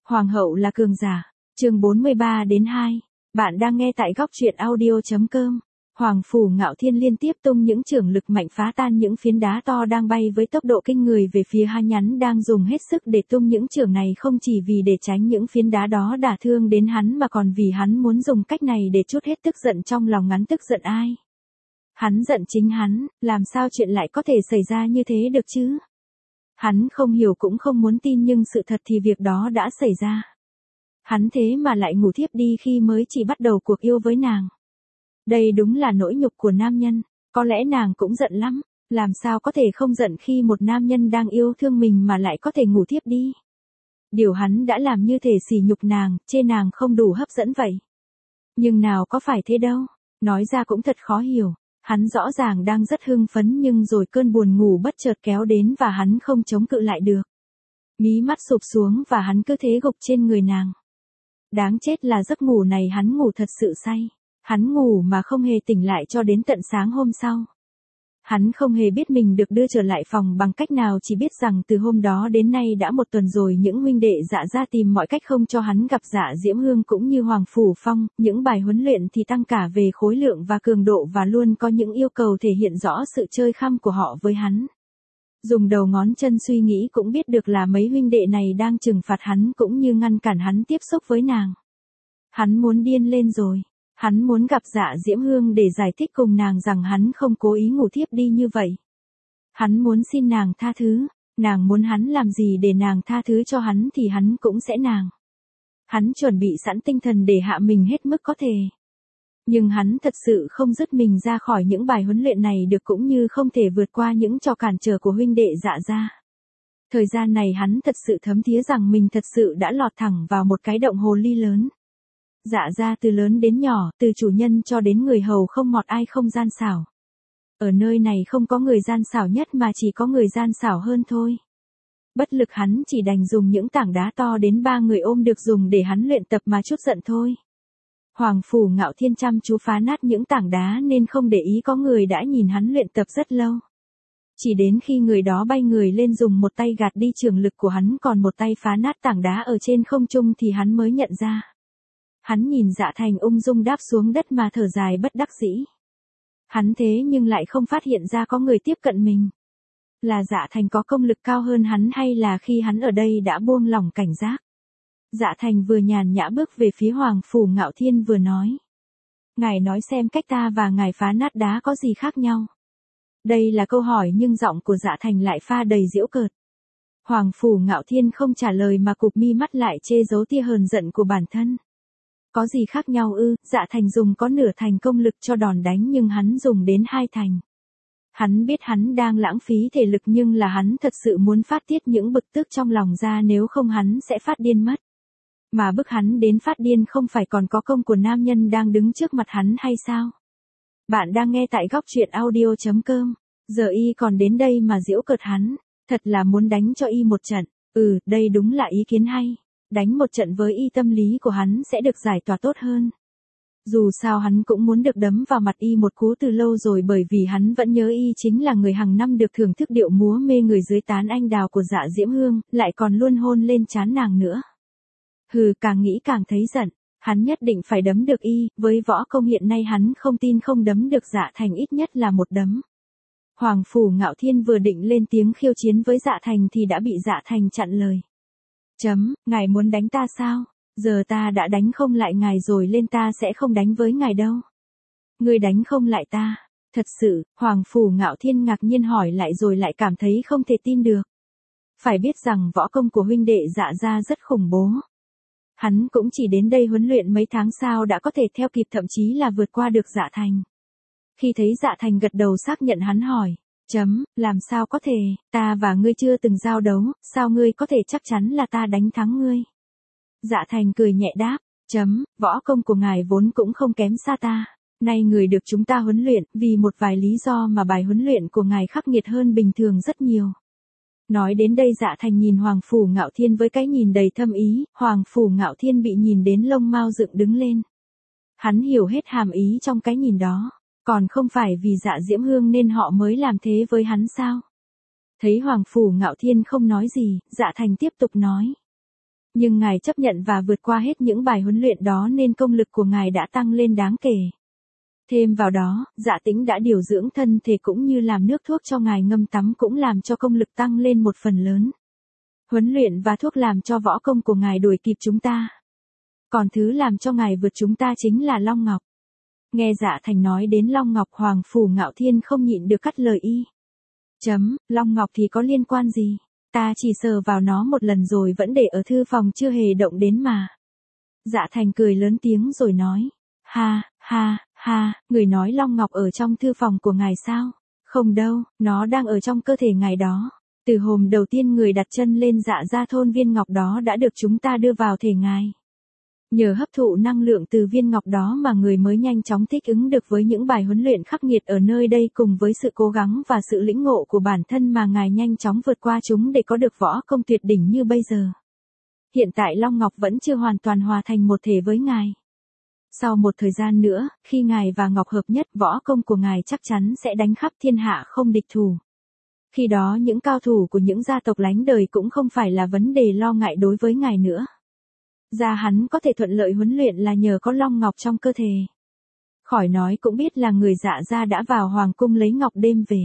Hoàng hậu là cường giả. Chương 43-2. Bạn đang nghe tại góc truyện audio.com. Hoàng phủ Ngạo Thiên liên tiếp tung những chưởng lực mạnh phá tan những phiến đá to đang bay với tốc độ kinh người về phía Hà Nhắn đang dùng hết sức để tung những chưởng này không chỉ vì để tránh những phiến đá đó đả thương đến hắn mà còn vì hắn muốn dùng cách này để trút hết tức giận trong lòng ngắn tức giận ai. Hắn giận chính hắn, làm sao chuyện lại có thể xảy ra như thế được chứ? Hắn không hiểu cũng không muốn tin nhưng sự thật thì việc đó đã xảy ra. Hắn thế mà lại ngủ thiếp đi khi mới chỉ bắt đầu cuộc yêu với nàng. Đây đúng là nỗi nhục của nam nhân, có lẽ nàng cũng giận lắm, làm sao có thể không giận khi một nam nhân đang yêu thương mình mà lại có thể ngủ thiếp đi. Điều hắn đã làm như thể sỉ nhục nàng, chê nàng không đủ hấp dẫn vậy. Nhưng nào có phải thế đâu, nói ra cũng thật khó hiểu. Hắn rõ ràng đang rất hưng phấn nhưng rồi cơn buồn ngủ bất chợt kéo đến và hắn không chống cự lại được. Mí mắt sụp xuống và hắn cứ thế gục trên người nàng. Đáng chết là giấc ngủ này hắn ngủ thật sự say. Hắn ngủ mà không hề tỉnh lại cho đến tận sáng hôm sau. Hắn không hề biết mình được đưa trở lại phòng bằng cách nào, chỉ biết rằng từ hôm đó đến nay đã một tuần rồi những huynh đệ Dạ ra tìm mọi cách không cho hắn gặp Dạ Diễm Hương cũng như Hoàng Phủ Phong, những bài huấn luyện thì tăng cả về khối lượng và cường độ và luôn có những yêu cầu thể hiện rõ sự chơi khăm của họ với hắn. Dùng đầu ngón chân suy nghĩ cũng biết được là mấy huynh đệ này đang trừng phạt hắn cũng như ngăn cản hắn tiếp xúc với nàng. Hắn muốn điên lên rồi. Hắn muốn gặp Dạ Diễm Hương để giải thích cùng nàng rằng hắn không cố ý ngủ thiếp đi như vậy. Hắn muốn xin nàng tha thứ, nàng muốn hắn làm gì để nàng tha thứ cho hắn thì hắn cũng sẽ nàng. Hắn chuẩn bị sẵn tinh thần để hạ mình hết mức có thể. Nhưng hắn thật sự không dứt mình ra khỏi những bài huấn luyện này được cũng như không thể vượt qua những trò cản trở của huynh đệ Dạ ra. Thời gian này hắn thật sự thấm thía rằng mình thật sự đã lọt thẳng vào một cái động hồ ly lớn. Dạ ra từ lớn đến nhỏ, từ chủ nhân cho đến người hầu không một ai không gian xảo. Ở nơi này không có người gian xảo nhất mà chỉ có người gian xảo hơn thôi. Bất lực hắn chỉ đành dùng những tảng đá to đến 3 người ôm được dùng để hắn luyện tập mà chút giận thôi. Hoàng phủ Ngạo Thiên chăm chú phá nát những tảng đá nên không để ý có người đã nhìn hắn luyện tập rất lâu. Chỉ đến khi người đó bay người lên dùng một tay gạt đi trường lực của hắn còn một tay phá nát tảng đá ở trên không trung thì hắn mới nhận ra. Hắn nhìn Dạ Thành ung dung đáp xuống đất mà thở dài bất đắc dĩ. Hắn thế nhưng lại không phát hiện ra có người tiếp cận mình. Là Dạ Thành có công lực cao hơn hắn hay là khi hắn ở đây đã buông lỏng cảnh giác. Dạ Thành vừa nhàn nhã bước về phía Hoàng phủ Ngạo Thiên vừa nói. Ngài nói xem cách ta và ngài phá nát đá có gì khác nhau. Đây là câu hỏi nhưng giọng của Dạ Thành lại pha đầy giễu cợt. Hoàng phủ Ngạo Thiên không trả lời mà cụp mi mắt lại chê giấu tia hờn giận của bản thân. Có gì khác nhau ư? Dạ Thành dùng có nửa thành công lực cho đòn đánh nhưng hắn dùng đến 2 thành. Hắn biết hắn đang lãng phí thể lực nhưng là hắn thật sự muốn phát tiết những bực tức trong lòng ra, nếu không hắn sẽ phát điên mất. Mà bức hắn đến phát điên không phải còn có công của nam nhân đang đứng trước mặt hắn hay sao? Bạn đang nghe tại góc truyện audio.com. Giờ y còn đến đây mà giễu cợt hắn, thật là muốn đánh cho y một trận. Đây đúng là ý kiến hay. Đánh một trận với y tâm lý của hắn sẽ được giải tỏa tốt hơn. Dù sao hắn cũng muốn được đấm vào mặt y một cú từ lâu rồi bởi vì hắn vẫn nhớ y chính là người hàng năm được thưởng thức điệu múa mê người dưới tán anh đào của Dạ Diễm Hương, lại còn luôn hôn lên trán nàng nữa. Càng nghĩ càng thấy giận, hắn nhất định phải đấm được y, với võ công hiện nay hắn không tin không đấm được Dạ Thành ít nhất là một đấm. Hoàng phủ Ngạo Thiên vừa định lên tiếng khiêu chiến với Dạ Thành thì đã bị Dạ Thành chặn lời. Ngài muốn đánh ta sao? Giờ ta đã đánh không lại ngài rồi nên ta sẽ không đánh với ngài đâu. Ngươi đánh không lại ta? Thật sự, Hoàng phủ Ngạo Thiên ngạc nhiên hỏi lại rồi lại cảm thấy không thể tin được. Phải biết rằng võ công của huynh đệ Dạ ra rất khủng bố. Hắn cũng chỉ đến đây huấn luyện mấy tháng sao đã có thể theo kịp thậm chí là vượt qua được Dạ Thành. Khi thấy Dạ Thành gật đầu xác nhận hắn hỏi. Làm sao có thể, ta và ngươi chưa từng giao đấu, sao ngươi có thể chắc chắn là ta đánh thắng ngươi? Dạ Thành cười nhẹ đáp, võ công của ngài vốn cũng không kém xa ta. Nay người được chúng ta huấn luyện, vì một vài lý do mà bài huấn luyện của ngài khắc nghiệt hơn bình thường rất nhiều. Nói đến đây Dạ Thành nhìn Hoàng phủ Ngạo Thiên với cái nhìn đầy thâm ý, Hoàng phủ Ngạo Thiên bị nhìn đến lông mao dựng đứng lên. Hắn hiểu hết hàm ý trong cái nhìn đó. Còn không phải vì Dạ Diễm Hương nên họ mới làm thế với hắn sao? Thấy Hoàng phủ Ngạo Thiên không nói gì, Dạ Thành tiếp tục nói. Nhưng ngài chấp nhận và vượt qua hết những bài huấn luyện đó nên công lực của ngài đã tăng lên đáng kể. Thêm vào đó, Dạ Tĩnh đã điều dưỡng thân thể cũng như làm nước thuốc cho ngài ngâm tắm cũng làm cho công lực tăng lên một phần lớn. Huấn luyện và thuốc làm cho võ công của ngài đuổi kịp chúng ta. Còn thứ làm cho ngài vượt chúng ta chính là Long Ngọc. Nghe Dạ Thành nói đến Long Ngọc, Hoàng Phủ Ngạo Thiên không nhịn được cắt lời y. Long Ngọc thì có liên quan gì? Ta chỉ sờ vào nó một lần rồi vẫn để ở thư phòng chưa hề động đến mà. Dạ Thành cười lớn tiếng rồi nói. Ha, ha, ha, người nói Long Ngọc ở trong thư phòng của ngài sao? Không đâu, nó đang ở trong cơ thể ngài đó. Từ hôm đầu tiên người đặt chân lên Dạ gia thôn viên ngọc đó đã được chúng ta đưa vào thể ngài. Nhờ hấp thụ năng lượng từ viên ngọc đó mà người mới nhanh chóng thích ứng được với những bài huấn luyện khắc nghiệt ở nơi đây cùng với sự cố gắng và sự lĩnh ngộ của bản thân mà ngài nhanh chóng vượt qua chúng để có được võ công tuyệt đỉnh như bây giờ. Hiện tại Long Ngọc vẫn chưa hoàn toàn hòa thành một thể với ngài. Sau một thời gian nữa, khi ngài và Ngọc hợp nhất, võ công của ngài chắc chắn sẽ đánh khắp thiên hạ không địch thủ. Khi đó những cao thủ của những gia tộc lánh đời cũng không phải là vấn đề lo ngại đối với ngài nữa. Gia hắn có thể thuận lợi huấn luyện là nhờ có Long Ngọc trong cơ thể. Khỏi nói cũng biết là người Dạ gia đã vào hoàng cung lấy ngọc đêm về.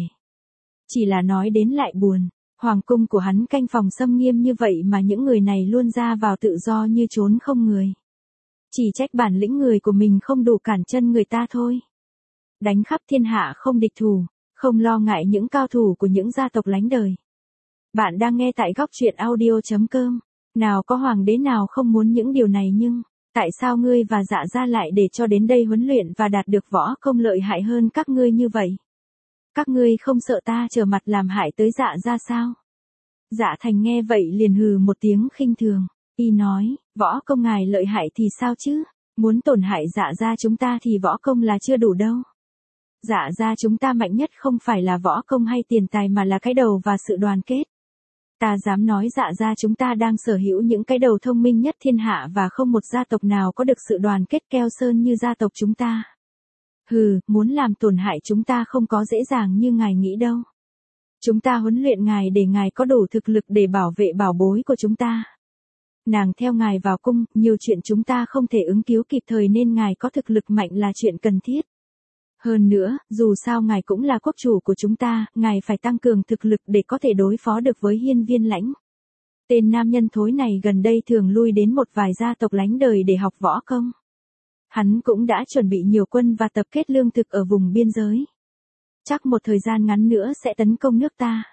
Chỉ là nói đến lại buồn, hoàng cung của hắn canh phòng xâm nghiêm như vậy mà những người này luôn ra vào tự do như trốn không người. Chỉ trách bản lĩnh người của mình không đủ cản chân người ta thôi. Đánh khắp thiên hạ không địch thủ, không lo ngại những cao thủ của những gia tộc lánh đời. Bạn đang nghe tại góc truyện audio.com. Nào có hoàng đế nào không muốn những điều này, nhưng tại sao ngươi và Dạ gia lại để cho đến đây huấn luyện và đạt được võ công lợi hại hơn các ngươi như vậy? Các ngươi không sợ ta trở mặt làm hại tới Dạ gia sao? Dạ Thành nghe vậy liền hừ một tiếng khinh thường. Y nói, võ công ngài lợi hại thì sao chứ? Muốn tổn hại Dạ gia chúng ta thì võ công là chưa đủ đâu. Dạ gia chúng ta mạnh nhất không phải là võ công hay tiền tài mà là cái đầu và sự đoàn kết. Ta dám nói Dạ gia chúng ta đang sở hữu những cái đầu thông minh nhất thiên hạ và không một gia tộc nào có được sự đoàn kết keo sơn như gia tộc chúng ta. Hừ, muốn làm tổn hại chúng ta không có dễ dàng như ngài nghĩ đâu. Chúng ta huấn luyện ngài để ngài có đủ thực lực để bảo vệ bảo bối của chúng ta. Nàng theo ngài vào cung, nhiều chuyện chúng ta không thể ứng cứu kịp thời nên ngài có thực lực mạnh là chuyện cần thiết. Hơn nữa, dù sao ngài cũng là quốc chủ của chúng ta, ngài phải tăng cường thực lực để có thể đối phó được với Hiên Viên Lãnh. Tên nam nhân thối này gần đây thường lui đến một vài gia tộc lánh đời để học võ công. Hắn cũng đã chuẩn bị nhiều quân và tập kết lương thực ở vùng biên giới. Chắc một thời gian ngắn nữa sẽ tấn công nước ta.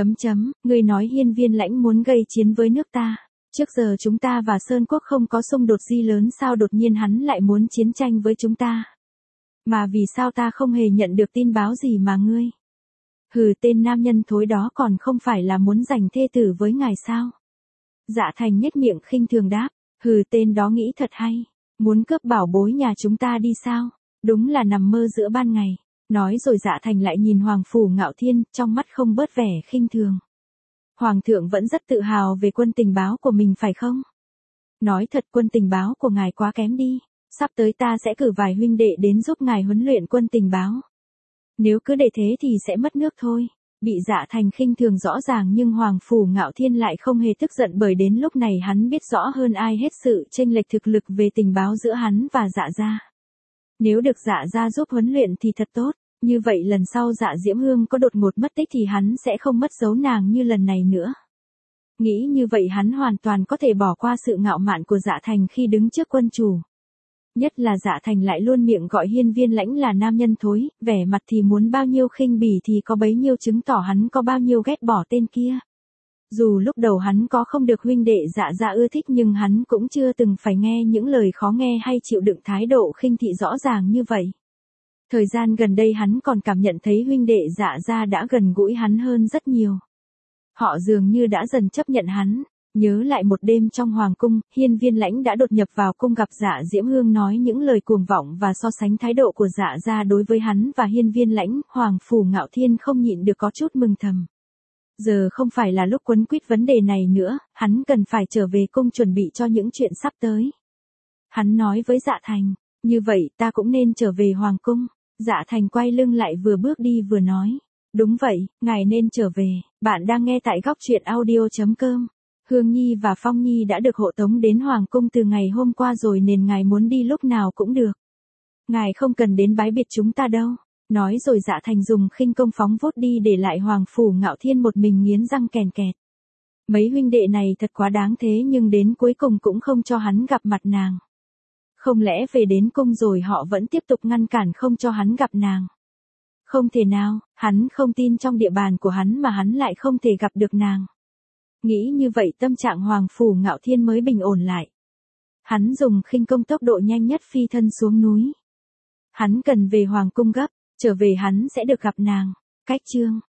Người nói Hiên Viên Lãnh muốn gây chiến với nước ta. Trước giờ chúng ta và Sơn Quốc không có xung đột gì lớn, sao đột nhiên hắn lại muốn chiến tranh với chúng ta? Mà vì sao ta không hề nhận được tin báo gì mà ngươi? Hừ, tên nam nhân thối đó còn không phải là muốn giành thê tử với ngài sao? Dạ Thành nhếch miệng khinh thường đáp. Hừ, tên đó nghĩ thật hay. Muốn cướp bảo bối nhà chúng ta đi sao? Đúng là nằm mơ giữa ban ngày. Nói rồi Dạ Thành lại nhìn Hoàng Phủ Ngạo Thiên, trong mắt không bớt vẻ khinh thường. Hoàng thượng vẫn rất tự hào về quân tình báo của mình phải không? Nói thật, quân tình báo của ngài quá kém đi. Sắp tới ta sẽ cử vài huynh đệ đến giúp ngài huấn luyện quân tình báo. Nếu cứ để thế thì sẽ mất nước thôi. Bị Dạ Thành khinh thường rõ ràng nhưng Hoàng Phủ Ngạo Thiên lại không hề tức giận, bởi đến lúc này hắn biết rõ hơn ai hết sự chênh lệch thực lực về tình báo giữa hắn và Dạ gia. Nếu được Dạ gia giúp huấn luyện thì thật tốt. Như vậy lần sau Dạ Diễm Hương có đột ngột mất tích thì hắn sẽ không mất dấu nàng như lần này nữa. Nghĩ như vậy hắn hoàn toàn có thể bỏ qua sự ngạo mạn của Dạ Thành khi đứng trước quân chủ. Nhất là Dạ Thành lại luôn miệng gọi Hiên Viên Lãnh là nam nhân thối, vẻ mặt thì muốn bao nhiêu khinh bỉ thì có bấy nhiêu chứng tỏ hắn có bao nhiêu ghét bỏ tên kia. Dù lúc đầu hắn có không được huynh đệ Dạ gia ưa thích nhưng hắn cũng chưa từng phải nghe những lời khó nghe hay chịu đựng thái độ khinh thị rõ ràng như vậy. Thời gian gần đây hắn còn cảm nhận thấy huynh đệ Dạ gia đã gần gũi hắn hơn rất nhiều. Họ dường như đã dần chấp nhận hắn. Nhớ lại một đêm trong hoàng cung, Hiên Viên Lãnh đã đột nhập vào cung gặp Dạ Diễm Hương nói những lời cuồng vọng và so sánh thái độ của Dạ gia đối với hắn và Hiên Viên Lãnh. Hoàng Phủ Ngạo Thiên không nhịn được có chút mừng thầm. Giờ không phải là lúc quấn quýt vấn đề này nữa, hắn cần phải trở về cung chuẩn bị cho những chuyện sắp tới. Hắn nói với Dạ Thành, như vậy ta cũng nên trở về hoàng cung. Dạ Thành quay lưng lại vừa bước đi vừa nói, đúng vậy, ngài nên trở về. Bạn đang nghe tại góc truyện audio.com. Hương Nhi và Phong Nhi đã được hộ tống đến Hoàng cung từ ngày hôm qua rồi nên ngài muốn đi lúc nào cũng được. Ngài không cần đến bái biệt chúng ta đâu. Nói rồi Dạ Thành dùng khinh công phóng vút đi để lại Hoàng Phủ Ngạo Thiên một mình nghiến răng kèn kẹt. Mấy huynh đệ này thật quá đáng thế nhưng đến cuối cùng cũng không cho hắn gặp mặt nàng. Không lẽ về đến cung rồi họ vẫn tiếp tục ngăn cản không cho hắn gặp nàng? Không thể nào, hắn không tin trong địa bàn của hắn mà hắn lại không thể gặp được nàng. Nghĩ như vậy tâm trạng Hoàng Phủ Ngạo Thiên mới bình ổn lại. Hắn dùng khinh công tốc độ nhanh nhất phi thân xuống núi. Hắn cần về Hoàng cung gấp, trở về hắn sẽ được gặp nàng. Cách chương